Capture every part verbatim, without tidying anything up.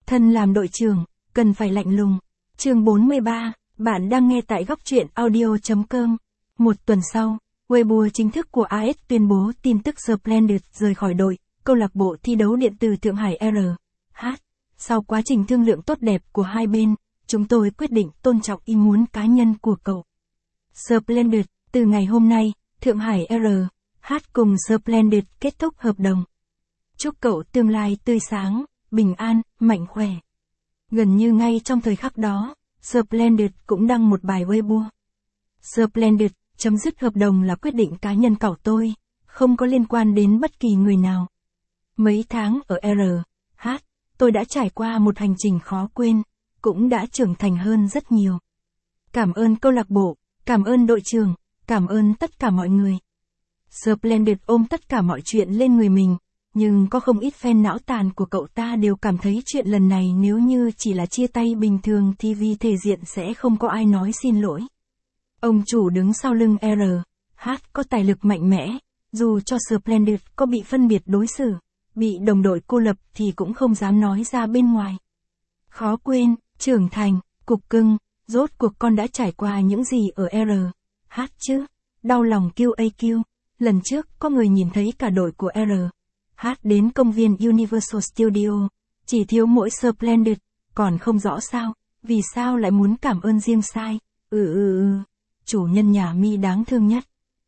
Thân làm đội trưởng, cần phải lạnh lùng. Chương bốn mươi ba, bạn đang nghe tại góc truyện audio chấm com. Một tuần sau, Weibo chính thức của a ét tuyên bố tin tức Splendid rời khỏi đội, câu lạc bộ thi đấu điện tử Thượng Hải R H. Sau quá trình thương lượng tốt đẹp của hai bên, chúng tôi quyết định tôn trọng ý muốn cá nhân của cậu. Splendid, từ ngày hôm nay, Thượng Hải R H cùng Splendid kết thúc hợp đồng. Chúc cậu tương lai tươi sáng, bình an, mạnh khỏe. Gần như ngay trong thời khắc đó, Splendid cũng đăng một bài Weibo. Splendid, chấm dứt hợp đồng là quyết định cá nhân cậu tôi, không có liên quan đến bất kỳ người nào. Mấy tháng ở R H, tôi đã trải qua một hành trình khó quên, cũng đã trưởng thành hơn rất nhiều. Cảm ơn câu lạc bộ, cảm ơn đội trưởng, cảm ơn tất cả mọi người. Splendid ôm tất cả mọi chuyện lên người mình, nhưng có không ít fan não tàn của cậu ta đều cảm thấy chuyện lần này nếu như chỉ là chia tay bình thường thì vì thể diện sẽ không có ai nói xin lỗi. Ông chủ đứng sau lưng R H có tài lực mạnh mẽ, dù cho Splendid có bị phân biệt đối xử, bị đồng đội cô lập thì cũng không dám nói ra bên ngoài. Khó quên, trưởng thành, cục cưng, rốt cuộc con đã trải qua những gì ở R H chứ? Đau lòng Q A Q, lần trước có người nhìn thấy cả đội của R H đến công viên Universal Studio, chỉ thiếu mỗi Splendid, còn không rõ sao, vì sao lại muốn cảm ơn riêng Sai, ừ ừ ừ, chủ nhân nhà mi đáng thương nhất.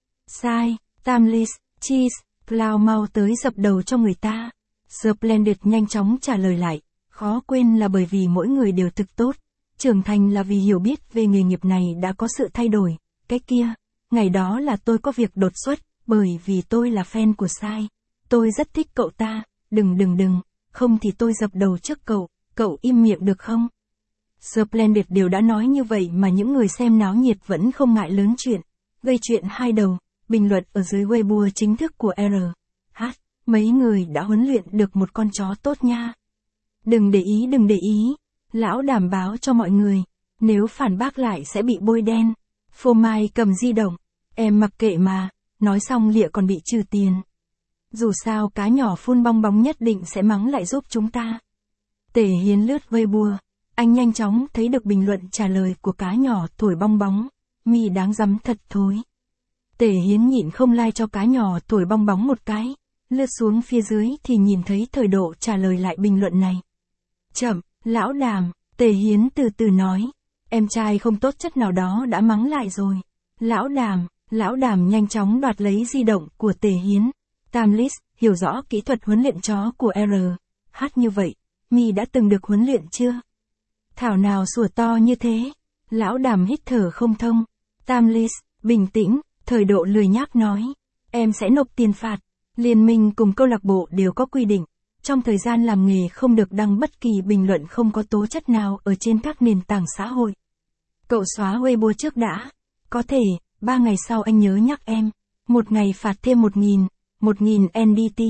Sai, Tamlis, Cheese, Cloud mau tới dập đầu cho người ta. Splendid nhanh chóng trả lời lại, khó quên là bởi vì mỗi người đều thực tốt, trưởng thành là vì hiểu biết về nghề nghiệp này đã có sự thay đổi, cái kia, ngày đó là tôi có việc đột xuất, bởi vì tôi là fan của Sai. Tôi rất thích cậu ta, đừng đừng đừng, không thì tôi dập đầu trước cậu, cậu im miệng được không? Splendid đều đã nói như vậy mà những người xem náo nhiệt vẫn không ngại lớn chuyện, gây chuyện hai đầu, bình luận ở dưới Weibo chính thức của R H, mấy người đã huấn luyện được một con chó tốt nha. Đừng để ý đừng để ý, lão đảm báo cho mọi người, nếu phản bác lại sẽ bị bôi đen. Phô Mai cầm di động, em mặc kệ mà, nói xong lịa còn bị trừ tiền. Dù sao cá nhỏ phun bong bóng nhất định sẽ mắng lại giúp chúng ta. Tề Hiến lướt Weibo, anh nhanh chóng thấy được bình luận trả lời của cá nhỏ thổi bong bóng, mi đáng rắm thật thối. Tề Hiến nhịn không like cho cá nhỏ thổi bong bóng một cái, lướt xuống phía dưới thì nhìn thấy Thời Độ trả lời lại bình luận này. Chậm, lão Đàm, Tề Hiến từ từ nói, em trai không tốt chất nào đó đã mắng lại rồi. Lão Đàm, lão Đàm nhanh chóng đoạt lấy di động của Tề Hiến. Tamlis, hiểu rõ kỹ thuật huấn luyện chó của R H như vậy, mi đã từng được huấn luyện chưa? Thảo nào sủa to như thế? Lão Đàm hít thở không thông. Tamlis, bình tĩnh, Thời Độ lười nhác nói, em sẽ nộp tiền phạt. Liên minh cùng câu lạc bộ đều có quy định, trong thời gian làm nghề không được đăng bất kỳ bình luận không có tố chất nào ở trên các nền tảng xã hội. Cậu xóa Weibo trước đã. Có thể, ba ngày sau anh nhớ nhắc em. Một ngày phạt thêm một nghìn, một nghìn N D T.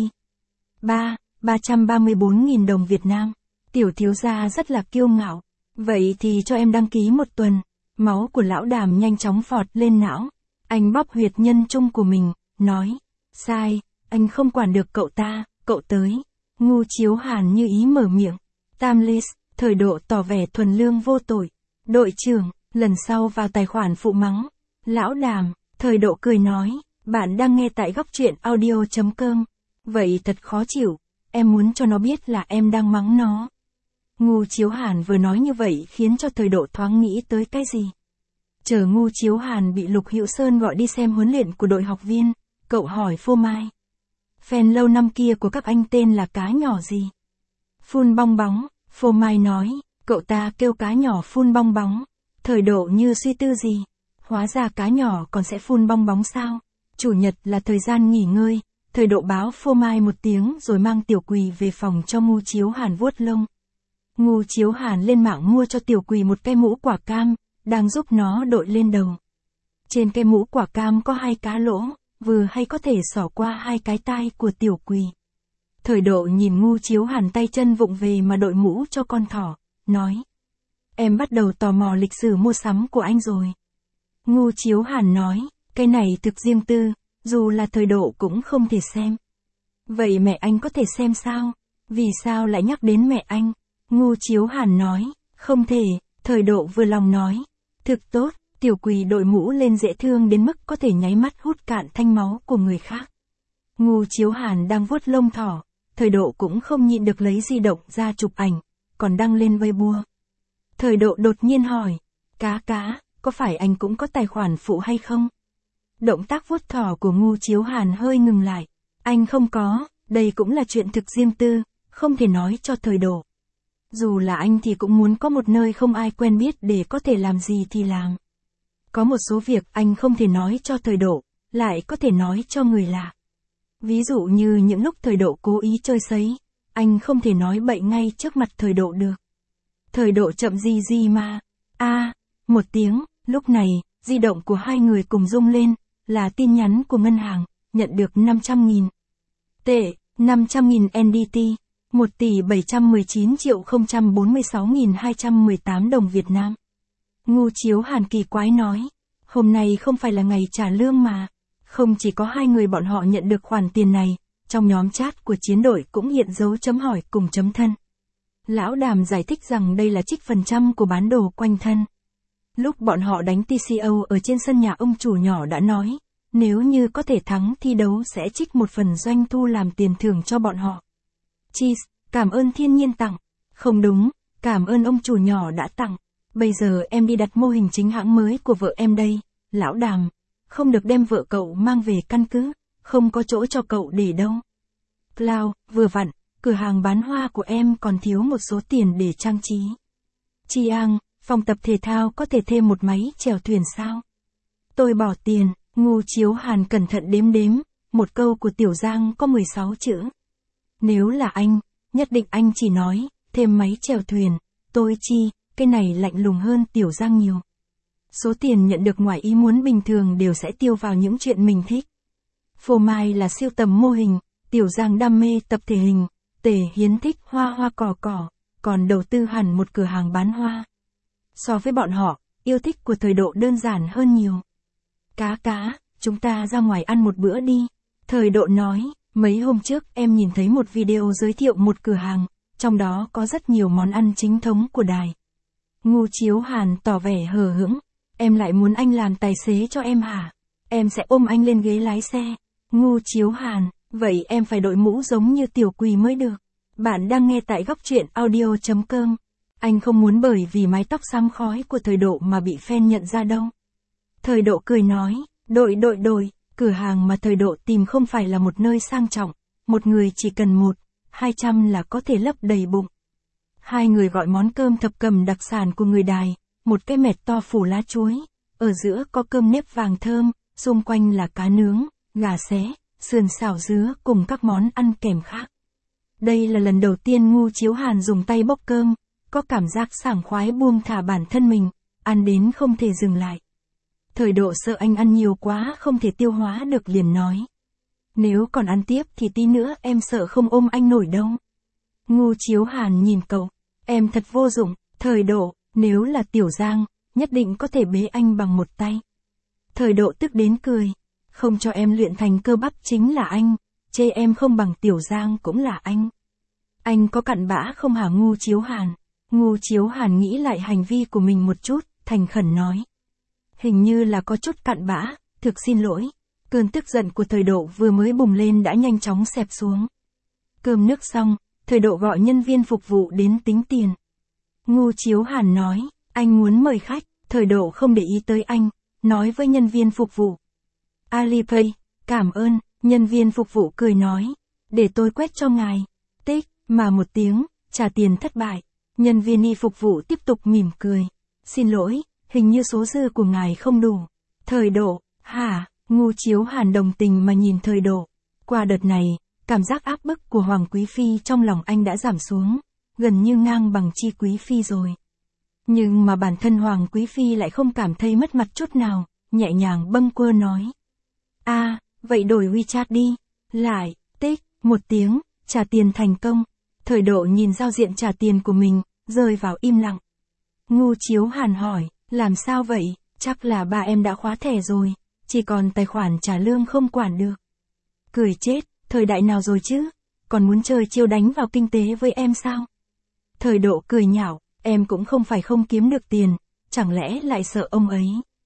ba, ba trăm ba mươi bốn nghìn đồng Việt Nam. Tiểu thiếu gia rất là kiêu ngạo. Vậy thì cho em đăng ký một tuần. Máu của lão Đàm nhanh chóng phọt lên não. Anh bóp huyệt nhân trung của mình, nói. Sai, anh không quản được cậu ta, cậu tới. Ngu Chiếu Hàn như ý mở miệng. Tamlis, Thời Độ tỏ vẻ thuần lương vô tội. Đội trưởng, lần sau vào tài khoản phụ mắng. Lão Đàm, Thời Độ cười nói. Bạn đang nghe tại góc truyện audio chấm com. Vậy thật khó chịu, em muốn cho nó biết là em đang mắng nó. Ngu Chiếu Hàn vừa nói như vậy khiến cho Thời Độ thoáng nghĩ tới cái gì. Chờ Ngu Chiếu Hàn bị Lục Hữu Sơn gọi đi xem huấn luyện của đội học viên, cậu hỏi Phô Mai. Fan lâu năm kia của các anh tên là cá nhỏ gì? Phun bong bóng, Phô Mai nói, cậu ta kêu cá nhỏ phun bong bóng. Thời Độ như suy tư gì? Hóa ra cá nhỏ còn sẽ phun bong bóng sao? Chủ nhật là thời gian nghỉ ngơi, Thời Độ báo Phô Mai một tiếng rồi mang Tiểu Quỳ về phòng cho Ngu Chiếu Hàn vuốt lông. Ngu Chiếu Hàn lên mạng mua cho Tiểu Quỳ một cái mũ quả cam, đang giúp nó đội lên đầu. Trên cái mũ quả cam có hai cá lỗ, vừa hay có thể xỏ qua hai cái tai của Tiểu Quỳ. Thời Độ nhìn Ngu Chiếu Hàn tay chân vụng về mà đội mũ cho con thỏ, nói. Em bắt đầu tò mò lịch sử mua sắm của anh rồi. Ngu Chiếu Hàn nói, cái này thực riêng tư, dù là Thời Độ cũng không thể xem. Vậy mẹ anh có thể xem sao? Vì sao lại nhắc đến mẹ anh? Ngu Chiếu Hàn nói, không thể, Thời Độ vừa lòng nói. Thực tốt, tiểu quỷ đội mũ lên dễ thương đến mức có thể nháy mắt hút cạn thanh máu của người khác. Ngu Chiếu Hàn đang vuốt lông thỏ, Thời Độ cũng không nhịn được lấy di động ra chụp ảnh, còn đăng lên Weibo. Thời Độ đột nhiên hỏi, cá cá, có phải anh cũng có tài khoản phụ hay không? Động tác vuốt thỏ của Ngu Chiếu Hàn hơi ngừng lại. Anh không có, đây cũng là chuyện thực riêng tư, không thể nói cho Thời Độ. Dù là anh thì cũng muốn có một nơi không ai quen biết để có thể làm gì thì làm. Có một số việc anh không thể nói cho Thời Độ, lại có thể nói cho người lạ. Ví dụ như những lúc Thời Độ cố ý chơi sấy, anh không thể nói bậy ngay trước mặt Thời Độ được. Thời Độ chậm gì gì mà. a à, một tiếng, lúc này, di động của hai người cùng rung lên, là tin nhắn của ngân hàng, nhận được năm trăm nghìn tệ, năm trăm nghìn en đê tê, một tỷ bảy trăm mười chín triệu không trăm bốn mươi sáu nghìn hai trăm mười tám đồng Việt Nam. Ngu Chiếu Hàn kỳ quái nói, hôm nay không phải là ngày trả lương mà. Không chỉ có hai người bọn họ nhận được khoản tiền này, trong nhóm chat của chiến đội cũng hiện dấu chấm hỏi cùng chấm thân. Lão Đàm giải thích rằng đây là trích phần trăm của bán đồ quanh thân. Lúc bọn họ đánh tê xê o ở trên sân nhà ông chủ nhỏ đã nói, nếu như có thể thắng thi đấu sẽ trích một phần doanh thu làm tiền thưởng cho bọn họ. Cheese, cảm ơn thiên nhiên tặng. Không đúng, cảm ơn ông chủ nhỏ đã tặng. Bây giờ em đi đặt mô hình chính hãng mới của vợ em đây, Lão Đàm. Không được đem vợ cậu mang về căn cứ, không có chỗ cho cậu để đâu. Cloud, vừa vặn, cửa hàng bán hoa của em còn thiếu một số tiền để trang trí. Chiang, phòng tập thể thao có thể thêm một máy chèo thuyền sao? Tôi bỏ tiền. Ngu Chiếu Hàn cẩn thận đếm đếm, một câu của Tiểu Giang có mười sáu chữ. Nếu là anh, nhất định anh chỉ nói, thêm máy chèo thuyền, tôi chi, cái này lạnh lùng hơn Tiểu Giang nhiều. Số tiền nhận được ngoài ý muốn bình thường đều sẽ tiêu vào những chuyện mình thích. Phô Mai là siêu tầm mô hình, Tiểu Giang đam mê tập thể hình, Tề Hiến thích hoa hoa cỏ cỏ, còn đầu tư hẳn một cửa hàng bán hoa. So với bọn họ, yêu thích của Thời Độ đơn giản hơn nhiều. Cá cá, chúng ta ra ngoài ăn một bữa đi. Thời Độ nói, mấy hôm trước em nhìn thấy một video giới thiệu một cửa hàng, trong đó có rất nhiều món ăn chính thống của đài. Ngu Chiếu Hàn tỏ vẻ hờ hững, em lại muốn anh làm tài xế cho em hả? Em sẽ ôm anh lên ghế lái xe. Ngu Chiếu Hàn, vậy em phải đội mũ giống như Tiểu Quỳ mới được. Bạn đang nghe tại góc truyện audio chấm com. Anh không muốn bởi vì mái tóc xám khói của Thời Độ mà bị fan nhận ra đâu. Thời Độ cười nói, đội đội đội, cửa hàng mà Thời Độ tìm không phải là một nơi sang trọng, một người chỉ cần một, hai trăm là có thể lấp đầy bụng. Hai người gọi món cơm thập cẩm đặc sản của người Đài, một cái mẹt to phủ lá chuối, ở giữa có cơm nếp vàng thơm, xung quanh là cá nướng, gà xé, sườn xào dứa cùng các món ăn kèm khác. Đây là lần đầu tiên Ngu Chiếu Hàn dùng tay bốc cơm, có cảm giác sảng khoái buông thả bản thân mình, ăn đến không thể dừng lại. Thời Độ sợ anh ăn nhiều quá không thể tiêu hóa được liền nói. Nếu còn ăn tiếp thì tí nữa em sợ không ôm anh nổi đâu. Ngu Chiếu Hàn nhìn cậu, em thật vô dụng. Thời Độ, nếu là Tiểu Giang, nhất định có thể bế anh bằng một tay. Thời Độ tức đến cười, không cho em luyện thành cơ bắp chính là anh, chê em không bằng Tiểu Giang cũng là anh. Anh có cặn bã không hả Ngu Chiếu Hàn? Ngu Chiếu Hàn nghĩ lại hành vi của mình một chút, thành khẩn nói. Hình như là có chút cặn bã, thực xin lỗi. Cơn tức giận của Thời Độ vừa mới bùng lên đã nhanh chóng xẹp xuống. Cơm nước xong, Thời Độ gọi nhân viên phục vụ đến tính tiền. Ngu Chiếu Hàn nói, anh muốn mời khách. Thời Độ không để ý tới anh, nói với nhân viên phục vụ. Alipay, cảm ơn. Nhân viên phục vụ cười nói, để tôi quét cho ngài. Tích, mà một tiếng, trả tiền thất bại. Nhân viên y phục vụ tiếp tục mỉm cười. Xin lỗi, hình như số dư của ngài không đủ. Thời Độ, hả? Ngu Chiếu Hàn đồng tình mà nhìn Thời Độ. Qua đợt này, cảm giác áp bức của Hoàng Quý Phi trong lòng anh đã giảm xuống, gần như ngang bằng Chi Quý Phi rồi. Nhưng mà bản thân Hoàng Quý Phi lại không cảm thấy mất mặt chút nào, nhẹ nhàng bâng quơ nói. a à, vậy đổi WeChat đi. Lại, tích, một tiếng, trả tiền thành công. Thời Độ nhìn giao diện trả tiền của mình, rơi vào im lặng. Ngu Chiếu Hàn hỏi, làm sao vậy? Chắc là ba em đã khóa thẻ rồi, chỉ còn tài khoản trả lương không quản được. Cười chết, thời đại nào rồi chứ? Còn muốn chơi chiêu đánh vào kinh tế với em sao? Thời độ cười nhạo, em cũng không phải không kiếm được tiền, chẳng lẽ lại sợ ông ấy.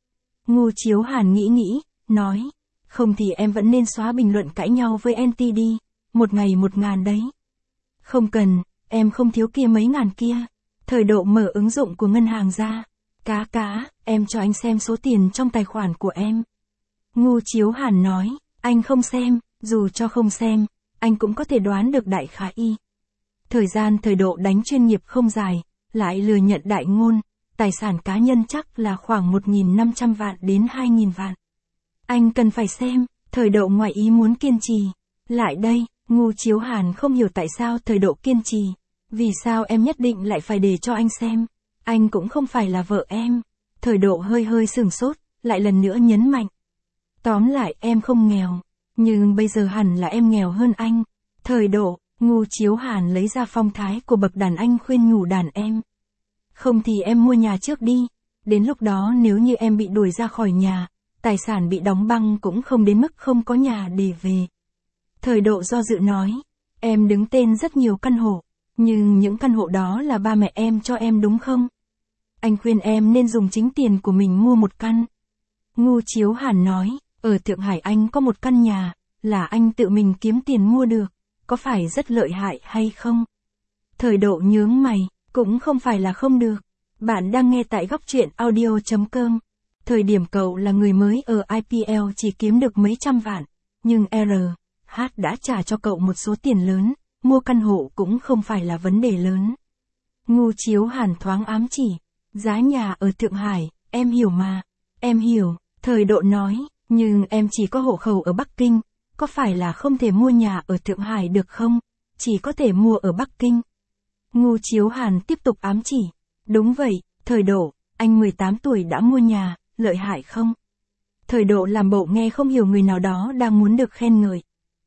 Ngô Chiếu Hàn nghĩ nghĩ, nói, không thì em vẫn nên xóa bình luận cãi nhau với en tê đi, một ngày một ngàn đấy. Không cần, em không thiếu kia mấy ngàn kia. Thời độ mở ứng dụng của ngân hàng ra. Cá cá, em cho anh xem số tiền trong tài khoản của em. Ngô Chiếu Hàn nói, anh không xem, dù cho không xem, anh cũng có thể đoán được đại khái y. Thời gian thời độ đánh chuyên nghiệp không dài, lại lừa nhận đại ngôn, tài sản cá nhân chắc là khoảng một nghìn năm trăm vạn đến hai nghìn vạn. Anh cần phải xem, thời độ ngoài ý muốn kiên trì. Lại đây, Ngô Chiếu Hàn không hiểu tại sao thời độ kiên trì. Vì sao em nhất định lại phải để cho anh xem? Anh cũng không phải là vợ em. Thời độ hơi hơi sửng sốt, lại lần nữa nhấn mạnh. Tóm lại em không nghèo, nhưng bây giờ hẳn là em nghèo hơn anh. Thời độ, Ngô Chiếu Hàn lấy ra phong thái của bậc đàn anh khuyên nhủ đàn em. Không thì em mua nhà trước đi, đến lúc đó nếu như em bị đuổi ra khỏi nhà, tài sản bị đóng băng cũng không đến mức không có nhà để về. Thời độ do dự nói, em đứng tên rất nhiều căn hộ, nhưng những căn hộ đó là ba mẹ em cho em đúng không? Anh khuyên em nên dùng chính tiền của mình mua một căn. Ngô Chiếu Hàn nói, ở Thượng Hải anh có một căn nhà, là anh tự mình kiếm tiền mua được, có phải rất lợi hại hay không? Thời độ nhướng mày, cũng không phải là không được. Bạn đang nghe tại góc truyện audio chấm com. Thời điểm cậu là người mới ở i pê lờ chỉ kiếm được mấy trăm vạn, nhưng R H đã trả cho cậu một số tiền lớn, mua căn hộ cũng không phải là vấn đề lớn. Ngô Chiếu Hàn thoáng ám chỉ, giá nhà ở Thượng Hải, em hiểu mà, em hiểu, thời độ nói, nhưng em chỉ có hộ khẩu ở Bắc Kinh, có phải là không thể mua nhà ở Thượng Hải được không? Chỉ có thể mua ở Bắc Kinh. Ngô Chiếu Hàn tiếp tục ám chỉ, đúng vậy, thời độ, anh mười tám tuổi đã mua nhà, lợi hại không? Thời độ làm bộ nghe không hiểu người nào đó đang muốn được khen ngợi.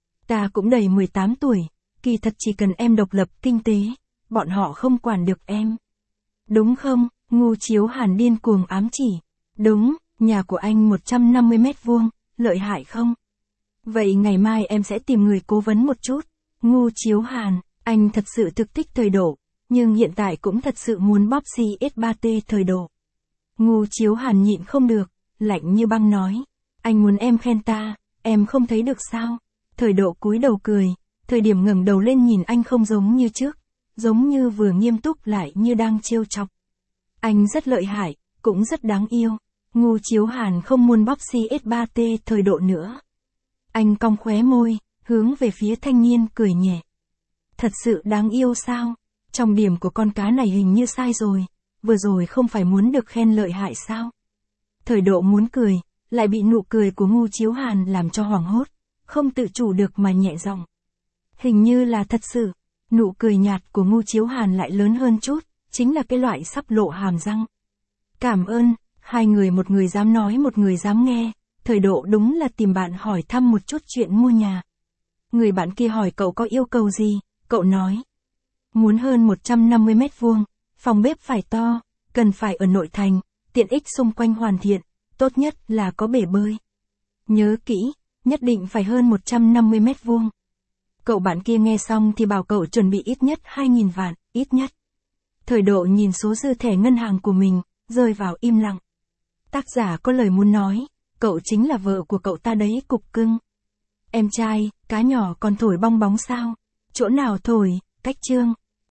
Ta cũng đầy mười tám tuổi, kỳ thật chỉ cần em độc lập kinh tế, bọn họ không quản được em. Đúng không? Ngô Chiếu Hàn điên cuồng ám chỉ. Đúng, nhà của anh một trăm năm mươi mét vuông, lợi hại không? Vậy ngày mai em sẽ tìm người cố vấn một chút. Ngô Chiếu Hàn, anh thật sự thực thích thời độ, nhưng hiện tại cũng thật sự muốn bóp xê ét ba tê thời độ. Ngô Chiếu Hàn nhịn không được, lạnh như băng nói, anh muốn em khen ta, em không thấy được sao? Thời độ cúi đầu cười, thời điểm ngẩng đầu lên nhìn anh không giống như trước, giống như vừa nghiêm túc lại như đang trêu chọc. Anh rất lợi hại, cũng rất đáng yêu. Ngô Chiếu Hàn không muốn bóp xê ét ba tê thời độ nữa. Anh cong khóe môi, hướng về phía thanh niên cười nhẹ. Thật sự đáng yêu sao? Trong điểm của con cá này hình như sai rồi, vừa rồi không phải muốn được khen lợi hại sao? Thời độ muốn cười, lại bị nụ cười của Ngô Chiếu Hàn làm cho hoảng hốt, không tự chủ được mà nhẹ giọng. Hình như là thật sự, nụ cười nhạt của Ngô Chiếu Hàn lại lớn hơn chút, chính là cái loại sắp lộ hàm răng. Cảm ơn, hai người một người dám nói một người dám nghe, thời độ đúng là tìm bạn hỏi thăm một chút chuyện mua nhà. Người bạn kia hỏi cậu có yêu cầu gì, cậu nói. Muốn hơn một trăm năm mươi mét vuông, phòng bếp phải to, cần phải ở nội thành, tiện ích xung quanh hoàn thiện, tốt nhất là có bể bơi. Nhớ kỹ, nhất định phải hơn một trăm năm mươi mét vuông. Cậu bạn kia nghe xong thì bảo cậu chuẩn bị ít nhất hai nghìn vạn, ít nhất. Thời độ nhìn số dư thẻ ngân hàng của mình, rơi vào im lặng. Tác giả có lời muốn nói, cậu chính là vợ của cậu ta đấy cục cưng. Em trai, cá nhỏ còn thổi bong bóng sao? Chỗ nào thổi, cách chương.